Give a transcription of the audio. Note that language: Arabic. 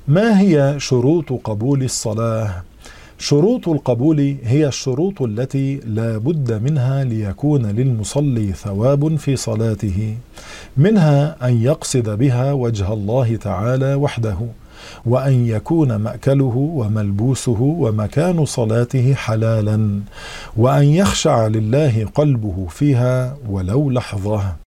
ما هي شروط قبول الصلاة؟ شروط القبول هي الشروط التي لا بد منها ليكون للمصلي ثواب في صلاته، منها أن يقصد بها وجه الله تعالى وحده، وأن يكون مأكله وملبوسه ومكان صلاته حلالا، وأن يخشع لله قلبه فيها ولو لحظة.